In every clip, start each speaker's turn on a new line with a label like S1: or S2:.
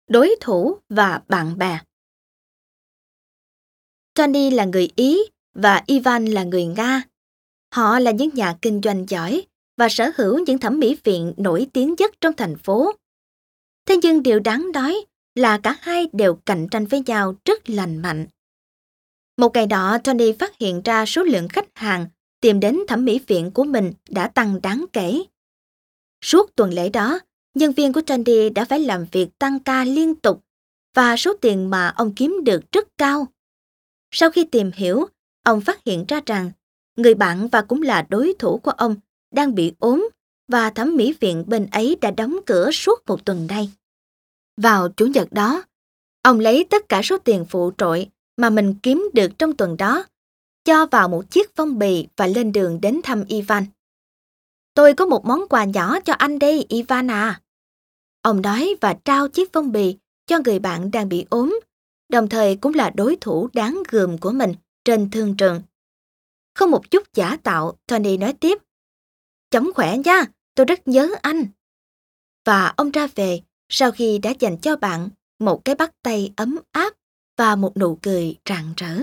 S1: Đối thủ và bạn bè. Tony là người Ý và Ivan là người Nga. Họ là những nhà kinh doanh giỏi và sở hữu những thẩm mỹ viện nổi tiếng nhất trong thành phố. Thế nhưng điều đáng nói là cả hai đều cạnh tranh với nhau rất lành mạnh. Một ngày nọ, Tony phát hiện ra số lượng khách hàng tìm đến thẩm mỹ viện của mình đã tăng đáng kể. Suốt tuần lễ đó, nhân viên của Tony đã phải làm việc tăng ca liên tục và số tiền mà ông kiếm được rất cao. Sau khi tìm hiểu, ông phát hiện ra rằng người bạn và cũng là đối thủ của ông đang bị ốm và thẩm mỹ viện bên ấy đã đóng cửa suốt một tuần nay. Vào Chủ nhật đó, ông lấy tất cả số tiền phụ trội mà mình kiếm được trong tuần đó, cho vào một chiếc phong bì và lên đường đến thăm Ivan. Tôi có một món quà nhỏ cho anh đây, Ivan à. Ông nói và trao chiếc phong bì cho người bạn đang bị ốm, đồng thời cũng là đối thủ đáng gờm của mình trên thương trường. Không một chút giả tạo, Tony nói tiếp. Chóng khỏe nha, tôi rất nhớ anh. Và ông ra về sau khi đã dành cho bạn một cái bắt tay ấm áp và một nụ cười rạng rỡ.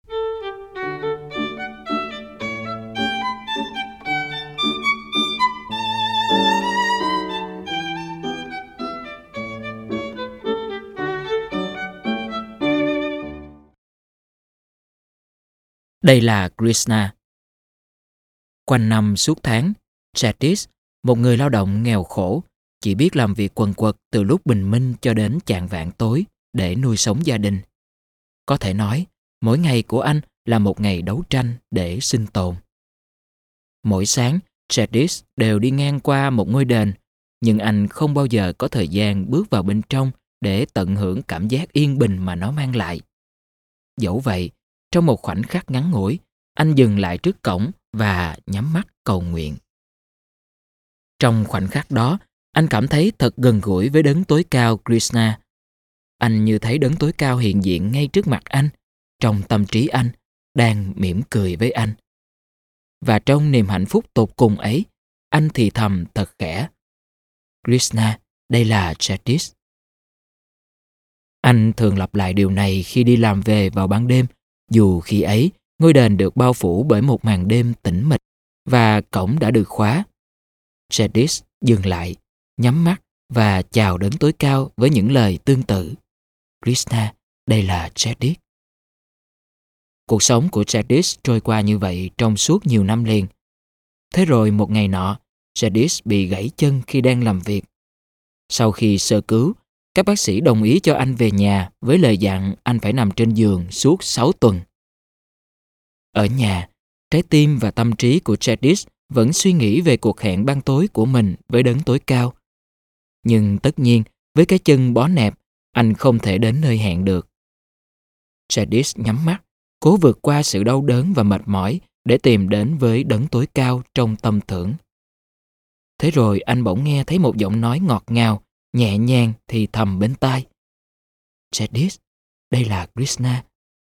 S2: Đây là Krishna. Quanh năm suốt tháng, Jadis, một người lao động nghèo khổ, chỉ biết làm việc quần quật từ lúc bình minh cho đến chạng vạng tối để nuôi sống gia đình. Có thể nói, mỗi ngày của anh là một ngày đấu tranh để sinh tồn. Mỗi sáng, Jadis đều đi ngang qua một ngôi đền, nhưng anh không bao giờ có thời gian bước vào bên trong để tận hưởng cảm giác yên bình mà nó mang lại. Dẫu vậy, trong một khoảnh khắc ngắn ngủi, anh dừng lại trước cổng và nhắm mắt cầu nguyện. Trong khoảnh khắc đó, anh cảm thấy thật gần gũi với đấng tối cao Krishna. Anh như thấy đấng tối cao hiện diện ngay trước mặt anh, trong tâm trí anh, đang mỉm cười với anh. Và trong niềm hạnh phúc tột cùng ấy, anh thì thầm thật khẽ. Krishna, đây là Jadis. Anh thường lặp lại điều này khi đi làm về vào ban đêm, dù khi ấy ngôi đền được bao phủ bởi một màn đêm tĩnh mịch và cổng đã được khóa. Jadis dừng lại, nhắm mắt và chào đấng tối cao với những lời tương tự. Krishna, đây là Jadis. Cuộc sống của Jadis trôi qua như vậy trong suốt nhiều năm liền. Thế rồi một ngày nọ, Jadis bị gãy chân khi đang làm việc. Sau khi sơ cứu, các bác sĩ đồng ý cho anh về nhà với lời dặn anh phải nằm trên giường suốt 6 tuần. Ở nhà, trái tim và tâm trí của Jadis vẫn suy nghĩ về cuộc hẹn ban tối của mình với đấng tối cao. Nhưng tất nhiên, với cái chân bó nẹp, anh không thể đến nơi hẹn được. Jadis nhắm mắt, cố vượt qua sự đau đớn và mệt mỏi để tìm đến với đấng tối cao trong tâm tưởng. Thế rồi anh bỗng nghe thấy một giọng nói ngọt ngào, nhẹ nhàng thì thầm bên tai. Jadis, đây là Krishna.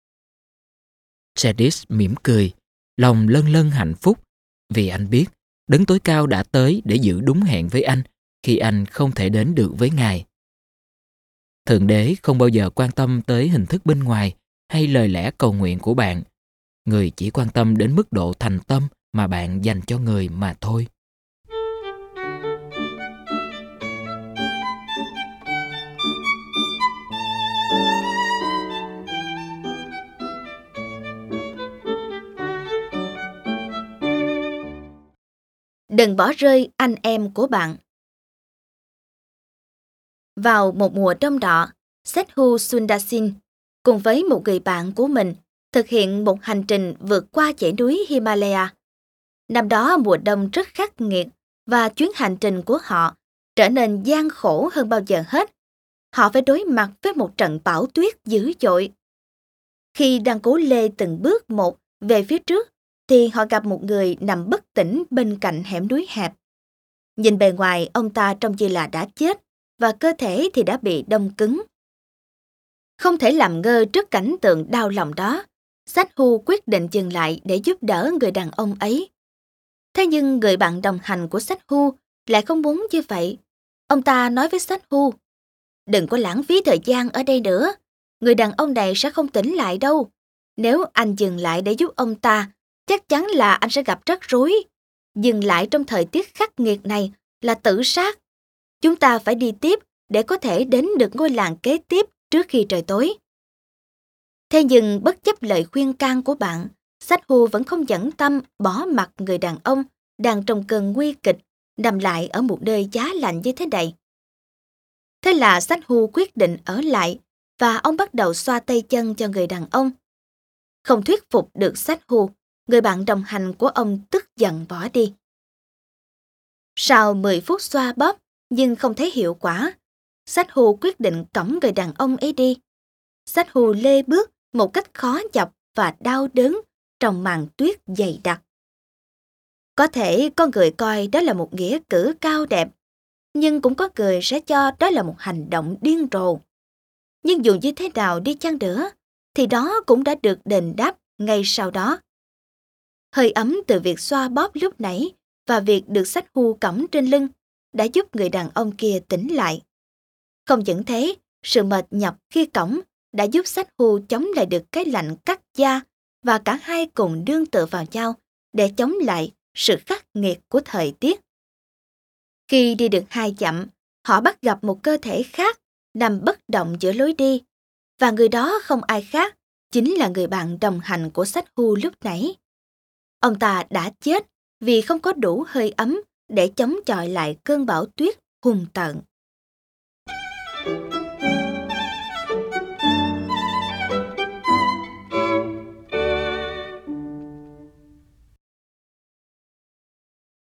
S2: Jadis mỉm cười, lòng lân lân hạnh phúc, vì anh biết đấng tối cao đã tới để giữ đúng hẹn với anh khi anh không thể đến được với Ngài. Thượng Đế không bao giờ quan tâm tới hình thức bên ngoài hay lời lẽ cầu nguyện của bạn. Người chỉ quan tâm đến mức độ thành tâm mà bạn dành cho người mà thôi.
S1: Đừng bỏ rơi anh em của bạn. Vào một mùa đông nọ, Sethu Sundar Singh cùng với một người bạn của mình thực hiện một hành trình vượt qua dãy núi Himalaya. Năm đó mùa đông rất khắc nghiệt và chuyến hành trình của họ trở nên gian khổ hơn bao giờ hết. Họ phải đối mặt với một trận bão tuyết dữ dội. Khi đang cố lê từng bước một về phía trước, thì họ gặp một người nằm bất tỉnh bên cạnh hẻm núi hẹp. Nhìn bề ngoài, ông ta trông như là đã chết và cơ thể thì đã bị đông cứng. Không thể làm ngơ trước cảnh tượng đau lòng đó, Sethu quyết định dừng lại để giúp đỡ người đàn ông ấy. Thế nhưng người bạn đồng hành của Sethu lại không muốn như vậy. Ông ta nói với Sethu, Đừng có lãng phí thời gian ở đây nữa. Người đàn ông này sẽ không tỉnh lại đâu. Nếu anh dừng lại để giúp ông ta, chắc chắn là anh sẽ gặp rắc rối. Dừng lại trong thời tiết khắc nghiệt này là tự sát. Chúng ta phải đi tiếp để có thể đến được ngôi làng kế tiếp trước khi trời tối. Thế nhưng bất chấp lời khuyên can của bạn, Sách Hu vẫn không nhẫn tâm bỏ mặc người đàn ông đang trong cơn nguy kịch nằm lại ở một nơi giá lạnh như thế này. Thế là Sách Hu quyết định ở lại và ông bắt đầu xoa tay chân cho người đàn ông. Không thuyết phục được Sách Hu, người bạn đồng hành của ông tức giận bỏ đi. Sau 10 phút xoa bóp nhưng không thấy hiệu quả, Sách Hu quyết định cõng người đàn ông ấy đi. Sách Hu lê bước một cách khó nhọc và đau đớn trong màn tuyết dày đặc. Có thể có người coi đó là một nghĩa cử cao đẹp, nhưng cũng có người sẽ cho đó là một hành động điên rồ. Nhưng dù như thế nào đi chăng nữa, thì đó cũng đã được đền đáp ngay sau đó. Hơi ấm từ việc xoa bóp lúc nãy và việc được Sách Hu cõng trên lưng đã giúp người đàn ông kia tỉnh lại. Không những thế, sự mệt nhọc khi cõng đã giúp Sách Hu chống lại được cái lạnh cắt da và cả hai cùng nương tựa vào nhau để chống lại sự khắc nghiệt của thời tiết. Khi đi được 2 dặm, họ bắt gặp một cơ thể khác nằm bất động giữa lối đi, và người đó không ai khác, chính là người bạn đồng hành của Sách Hu lúc nãy. Ông ta đã chết vì không có đủ hơi ấm để chống chọi lại cơn bão tuyết hung tợn.